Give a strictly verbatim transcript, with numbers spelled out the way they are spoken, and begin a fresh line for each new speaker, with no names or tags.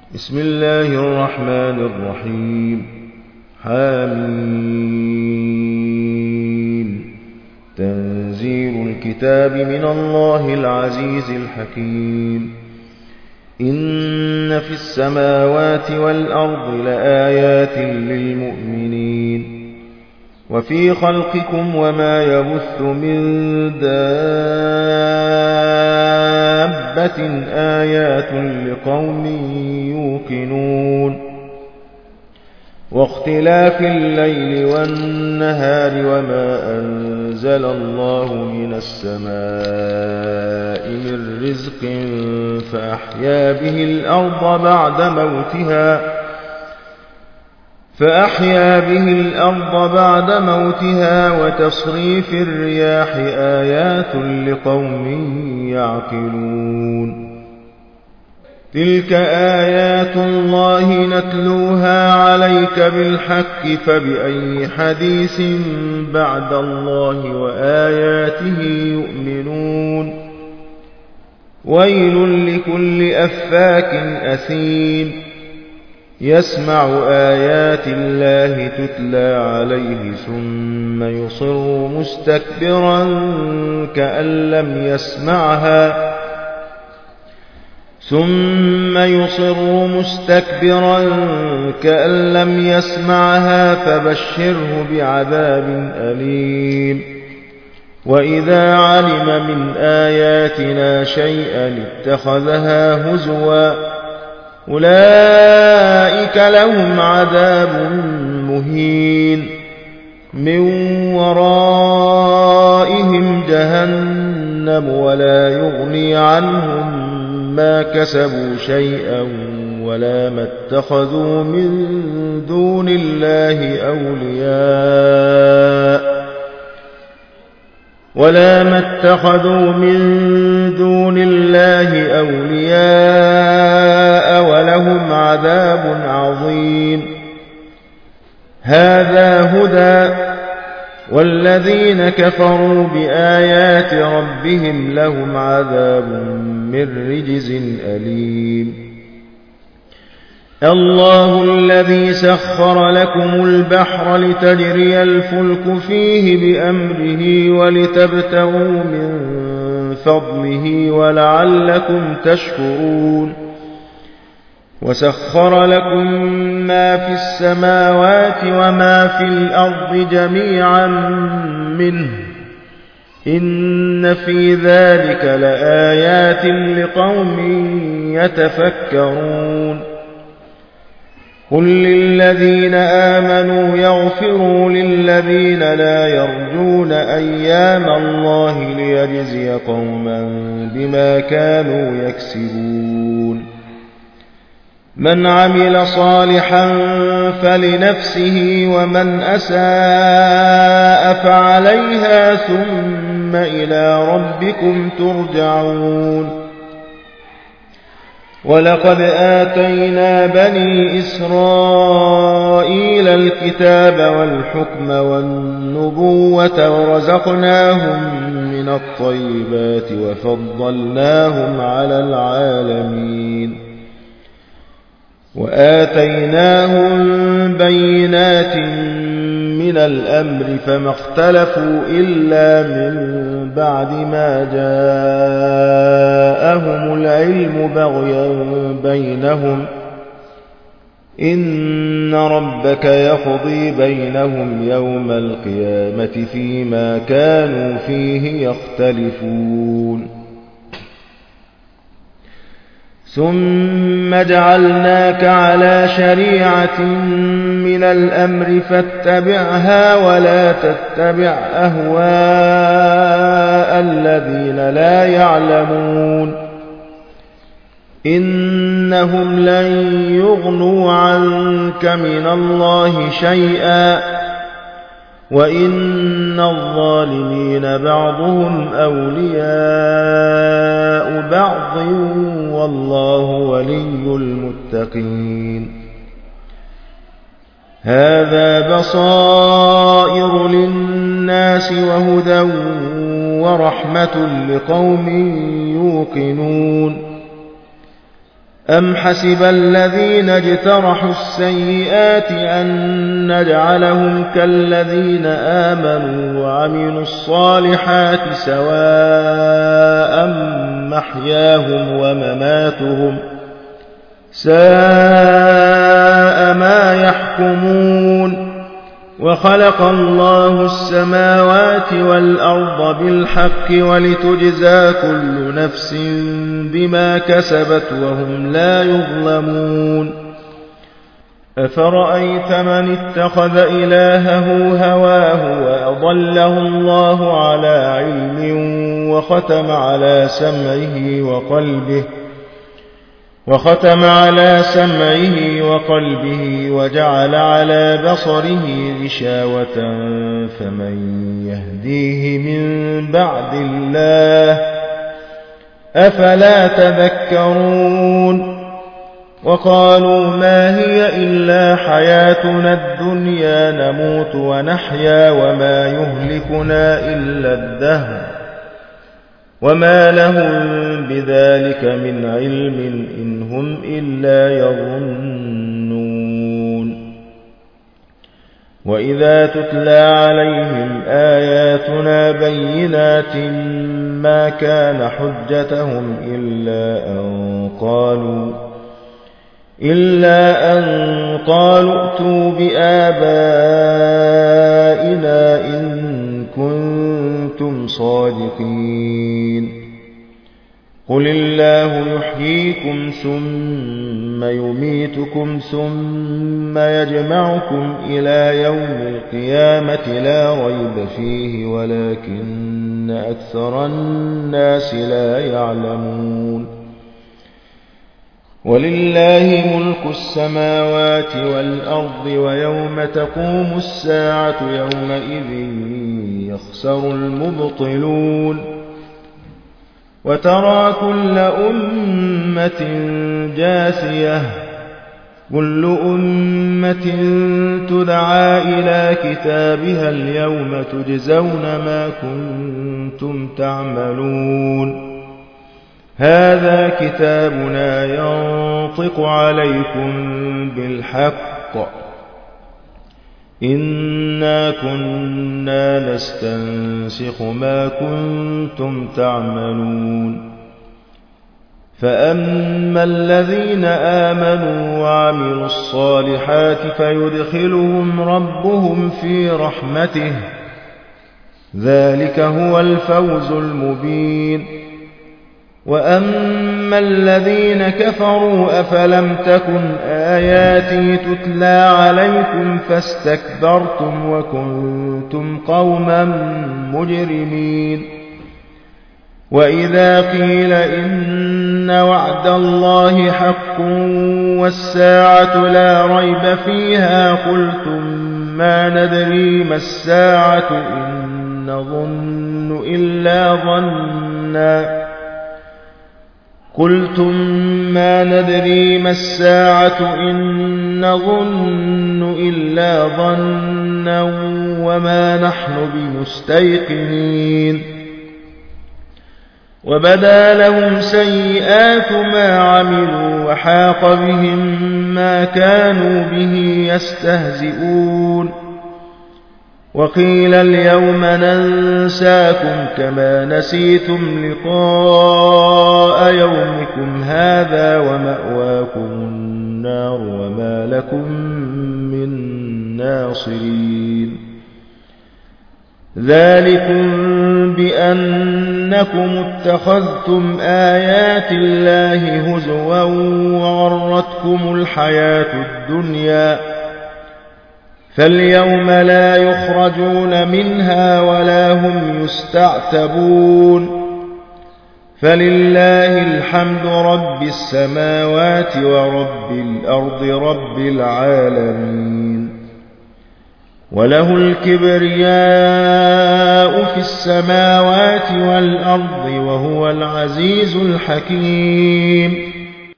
بسم الله الرحمن الرحيم. حميم. تنزيل الكتاب من الله العزيز الحكيم. إن في السماوات والأرض لآيات للمؤمنين وفي خلقكم وما يبث من دابة آيات لقوم يوقنون واختلاف الليل والنهار وما أنزل الله من السماء من رزق فأحيا به الأرض بعد موتها فأحيا به الأرض بعد موتها وتصريف الرياح آيات لقوم يعقلون. تلك آيات الله نتلوها عليك بالحق فبأي حديث بعد الله وآياته يؤمنون. ويل لكل أفاك أثيم يسمع آيات الله تتلى عليه ثم يصر مستكبرا كأن لم يسمعها ثم يصر مستكبرا كأن لم يسمعها فبشره بعذاب أليم. وإذا علم من آياتنا شيئا اتخذها هزوا أولئك لهم عذاب مهين من ورائهم جهنم ولا يغني عنهم ما كسبوا شيئا ولا ما اتخذوا من دون الله أولياء ولا ما اتخذوا من دون الله أولياء ولهم عذاب عظيم. هذا هدى والذين كفروا بآيات ربهم لهم عذاب من رجز أليم. الله الذي سخر لكم البحر لتجري الفلك فيه بأمره ولتبتغوا من فضله ولعلكم تشكرون. وسخر لكم ما في السماوات وما في الأرض جميعا منه إن في ذلك لآيات لقوم يتفكرون. قل للذين آمنوا يغفروا للذين لا يرجون أيام الله ليجزي قوما بما كانوا يكسبون. من عمل صالحا فلنفسه ومن أساء فعليها ثم إلى ربكم ترجعون. ولقد آتينا بني إسرائيل الكتاب والحكم والنبوة ورزقناهم من الطيبات وفضلناهم على العالمين وآتيناهم بينات من الأمر فما اختلفوا إلا من بعد ما جاءهم العلم بغيا بينهم إن ربك يقضي بينهم يوم القيامة فيما كانوا فيه يختلفون. ثم جعلناك على شريعة من الأمر فاتبعها ولا تتبع أهواء الذين لا يعلمون إنهم لن يغنوا عنك من الله شيئا وإن الظالمين بعضهم أولياء بعض والله ولي المتقين. هذا بصائر للناس وهدى ورحمة لقوم يوقنون. أم حسب الذين اجترحوا السيئات أن نجعلهم كالذين آمنوا وعملوا الصالحات سواء محياهم ومماتهم ساء ما يحكمون وخلق الله السماوات والأرض بالحق ولتجزى كل نفس بما كسبت وهم لا يظلمون أفرأيت من اتخذ إلهه هواه وأضله الله على علم وختم على سمعه وقلبه وختم على سمعه وقلبه وجعل على بصره غشاوة فمن يهديه من بعد الله أفلا تذكرون وقالوا ما هي إلا حياتنا الدنيا نموت ونحيا وما يهلكنا إلا الدهر وما لهم بذلك من علم إن هم إلا يظنون وإذا تتلى عليهم آياتنا بينات ما كان حجتهم إلا أن قالوا إلا أن قالوا ائتوا بآبائنا إن كنتم صادقين قل الله يحييكم ثم يميتكم ثم يجمعكم إلى يوم القيامة لا ريب فيه ولكن أكثر الناس لا يعلمون ولله ملك السماوات والأرض ويوم تقوم الساعة يومئذ يخسر المبطلون وترى كل أمة جاثية كل أمة تدعى إلى كتابها اليوم تجزون ما كنتم تعملون هذا كتابنا ينطق عليكم بالحق إنا كنا نستنسخ ما كنتم تعملون فأما الذين آمنوا وعملوا الصالحات فيدخلهم ربهم في رحمته ذلك هو الفوز المبين وأما الذين كفروا أفلم تكن آياتي تتلى عليكم فاستكبرتم وكنتم قوما مجرمين وإذا قيل إن وعد الله حق والساعة لا ريب فيها قلتم ما ندري ما الساعة إن نظن إلا ظنا قلتم ما ندري ما الساعة إن نظن إلا ظنا وما نحن بمستيقنين وبدا لهم سيئات ما عملوا وحاق بهم ما كانوا به يستهزئون وقيل اليوم ننساكم كما نسيتم لقاء يومكم هذا ومأواكم النار وما لكم من ناصرين ذلكم بأنكم اتخذتم آيات الله هزوا وغرتكم الحياة الدنيا فاليوم لا يخرجون منها ولا هم يستعتبون فلله الحمد رب السماوات ورب الأرض رب العالمين وله الكبرياء في السماوات والأرض وهو العزيز الحكيم